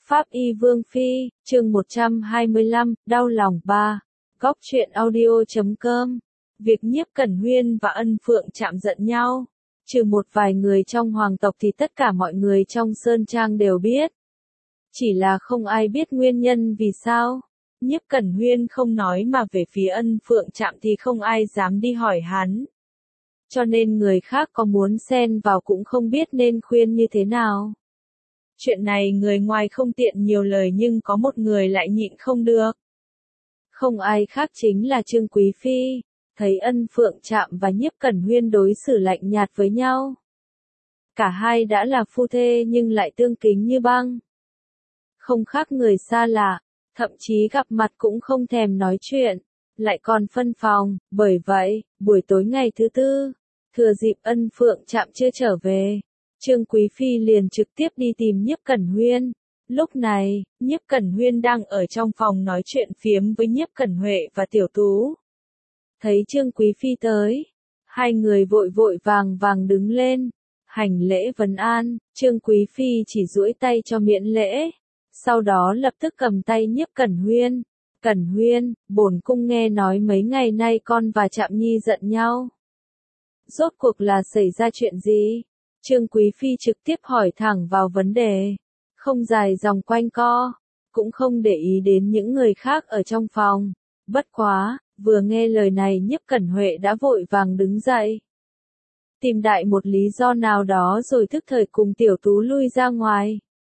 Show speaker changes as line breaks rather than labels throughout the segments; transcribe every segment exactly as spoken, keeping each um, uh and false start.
Pháp Y Vương Phi, chương một trăm hai mươi lăm, đau lòng ba. Góc truyện audio chấm com. Việc Nhiếp Cẩn Huyên và Ân Phượng chạm giận nhau, trừ một vài người trong hoàng tộc thì tất cả mọi người trong Sơn Trang đều biết. Chỉ là không ai biết nguyên nhân vì sao. Nhiếp Cẩn Huyên không nói mà về phía Ân Phượng chạm thì không ai dám đi hỏi hắn. Cho nên người khác có muốn xen vào cũng không biết nên khuyên như thế nào. Chuyện này người ngoài không tiện nhiều lời nhưng có một người lại nhịn không được. Không ai khác chính là Trương Quý Phi, thấy Ân Phượng Trạm và Nhiếp Cẩn Huyên đối xử lạnh nhạt với nhau. Cả hai đã là phu thê nhưng lại tương kính như băng. Không khác người xa lạ, thậm chí gặp mặt cũng không thèm nói chuyện, lại còn phân phòng, bởi vậy, buổi tối ngày thứ tư, thừa dịp Ân Phượng Trạm chưa trở về, Trương Quý Phi liền trực tiếp đi tìm Nhiếp Cẩn Huyên. Lúc này, Nhiếp Cẩn Huyên đang ở trong phòng nói chuyện phiếm với Nhiếp Cẩn Huệ và Tiểu Tú. Thấy Trương Quý Phi tới, hai người vội vội vàng vàng đứng lên, hành lễ vấn an. Trương Quý Phi chỉ duỗi tay cho miễn lễ, sau đó lập tức cầm tay Nhiếp Cẩn Huyên. Cẩn Huyên, bổn cung nghe nói mấy ngày nay con và Trạm Nhi giận nhau. Rốt cuộc là xảy ra chuyện gì? Trương Quý Phi trực tiếp hỏi thẳng vào vấn đề, không dài dòng quanh co, cũng không để ý đến những người khác ở trong phòng. Bất quá, vừa nghe lời này Nhiếp Cẩn Huệ đã vội vàng đứng dậy, tìm đại một lý do nào đó rồi thức thời cùng Tiểu Tú lui ra ngoài.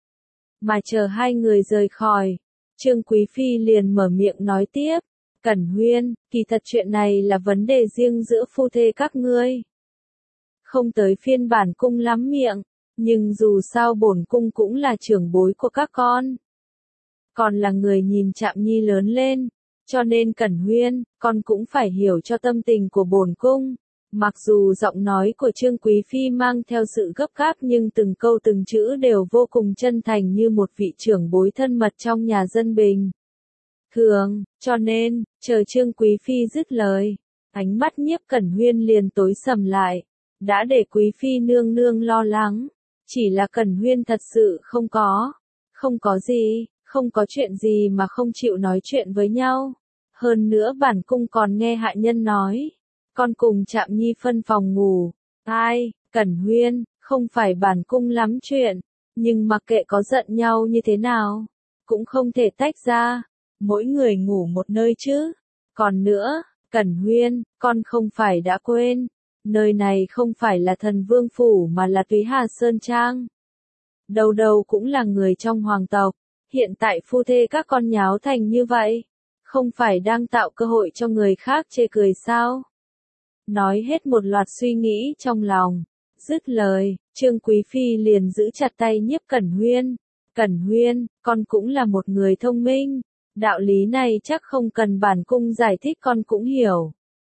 Mà chờ hai người rời khỏi, Trương Quý Phi liền mở miệng nói tiếp, Cẩn Huyên, kỳ thật chuyện này là vấn đề riêng giữa phu thê các ngươi. Không tới phiên bản cung lắm miệng, nhưng dù sao bổn cung cũng là trưởng bối của các con. Còn là người nhìn Trạm Nhi lớn lên, cho nên Cẩn Huyên, con cũng phải hiểu cho tâm tình của bổn cung. Mặc dù giọng nói của Trương Quý Phi mang theo sự gấp gáp nhưng từng câu từng chữ đều vô cùng chân thành như một vị trưởng bối thân mật trong nhà dân bình thường, cho nên, chờ Trương Quý Phi dứt lời, ánh mắt Nhiếp Cẩn Huyên liền tối sầm lại, đã để Quý Phi nương nương lo lắng, chỉ là Cẩn Huyên thật sự không có, không có gì, không có chuyện gì mà không chịu nói chuyện với nhau. Hơn nữa bản cung còn nghe hạ nhân nói, con cùng Trạm Nhi phân phòng ngủ. Ai, Cẩn Huyên, không phải bản cung lắm chuyện, nhưng mặc kệ có giận nhau như thế nào, cũng không thể tách ra, mỗi người ngủ một nơi chứ. Còn nữa, Cẩn Huyên, con không phải đã quên, nơi này không phải là Thần Vương Phủ mà là Túy Hà Sơn Trang. Đầu đầu cũng là người trong hoàng tộc, hiện tại phu thê các con nháo thành như vậy, không phải đang tạo cơ hội cho người khác chê cười sao? Nói hết một loạt suy nghĩ trong lòng, dứt lời, Trương Quý Phi liền giữ chặt tay Nhiếp Cẩn Huyên. Cẩn Huyên, con cũng là một người thông minh, đạo lý này chắc không cần bản cung giải thích con cũng hiểu.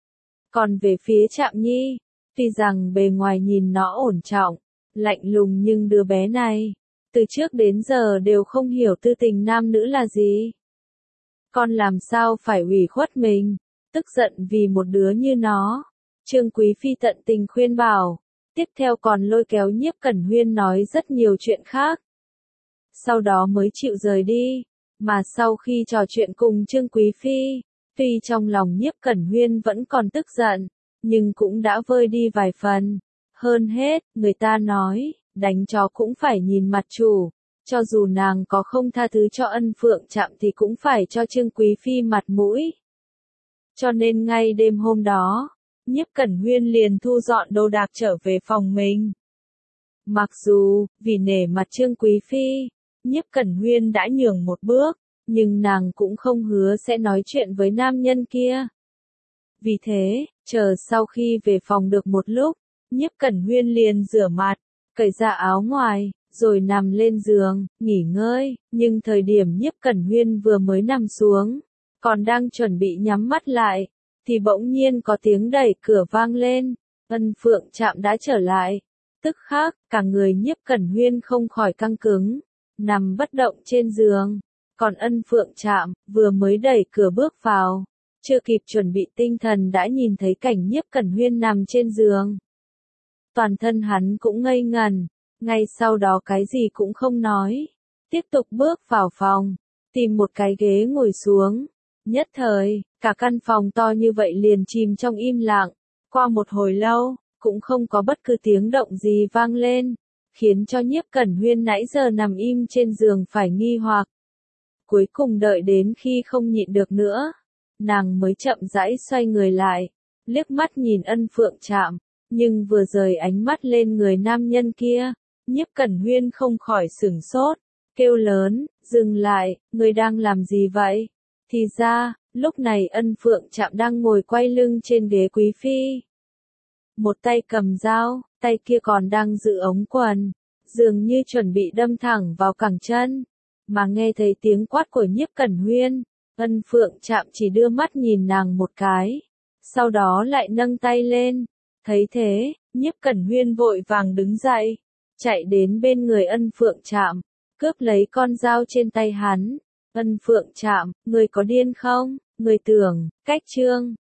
Còn về phía Trạm Nhi, tuy rằng bề ngoài nhìn nó ổn trọng, lạnh lùng nhưng đứa bé này, từ trước đến giờ đều không hiểu tư tình nam nữ là gì. Con làm sao phải ủy khuất mình, tức giận vì một đứa như nó. Trương Quý Phi tận tình khuyên bảo, tiếp theo còn lôi kéo Nhiếp Cẩn Huyên nói rất nhiều chuyện khác. Sau đó mới chịu rời đi, mà sau khi trò chuyện cùng Trương Quý Phi, tuy trong lòng Nhiếp Cẩn Huyên vẫn còn tức giận, nhưng cũng đã vơi đi vài phần. Hơn hết, người ta nói, đánh chó cũng phải nhìn mặt chủ, cho dù nàng có không tha thứ cho Ân Phượng Trạm thì cũng phải cho Trương Quý Phi mặt mũi. Cho nên ngay đêm hôm đó, Nhiếp Cẩn Huyên liền thu dọn đồ đạc trở về phòng mình. Mặc dù, vì nể mặt Trương Quý Phi, Nhiếp Cẩn Huyên đã nhường một bước, nhưng nàng cũng không hứa sẽ nói chuyện với nam nhân kia. Vì thế, chờ sau khi về phòng được một lúc, Nhiếp Cẩn Huyên liền rửa mặt, cởi ra áo ngoài, rồi nằm lên giường, nghỉ ngơi, nhưng thời điểm Nhiếp Cẩn Huyên vừa mới nằm xuống, còn đang chuẩn bị nhắm mắt lại, thì bỗng nhiên có tiếng đẩy cửa vang lên. Ân Phượng Trạm đã trở lại. Tức khắc, cả người Nhiếp Cẩn Huyên không khỏi căng cứng, nằm bất động trên giường. Còn Ân Phượng Trạm, vừa mới đẩy cửa bước vào, chưa kịp chuẩn bị tinh thần đã nhìn thấy cảnh Nhiếp Cẩn Huyên nằm trên giường. Toàn thân hắn cũng ngây ngần, ngay sau đó cái gì cũng không nói, tiếp tục bước vào phòng, tìm một cái ghế ngồi xuống. Nhất thời, cả căn phòng to như vậy liền chìm trong im lặng. Qua một hồi lâu, cũng không có bất cứ tiếng động gì vang lên, khiến cho Nhiếp Cẩn Huyên nãy giờ nằm im trên giường phải nghi hoặc. Cuối cùng đợi đến khi không nhịn được nữa, nàng mới chậm rãi xoay người lại, liếc mắt nhìn Ân Phượng Trạm, nhưng vừa rời ánh mắt lên người nam nhân kia, Nhiếp Cẩn Huyên không khỏi sửng sốt, kêu lớn, dừng lại, người đang làm gì vậy? Thì ra, lúc này Ân Phượng Trạm đang ngồi quay lưng trên ghế quý phi. Một tay cầm dao, tay kia còn đang giữ ống quần, dường như chuẩn bị đâm thẳng vào cẳng chân. Mà nghe thấy tiếng quát của Nhiếp Cẩn Huyên, Ân Phượng Trạm chỉ đưa mắt nhìn nàng một cái, sau đó lại nâng tay lên. Thấy thế, Nhiếp Cẩn Huyên vội vàng đứng dậy, chạy đến bên người Ân Phượng Trạm, cướp lấy con dao trên tay hắn. Ân Phượng Trạm, người có điên không? Người tưởng, cách trương,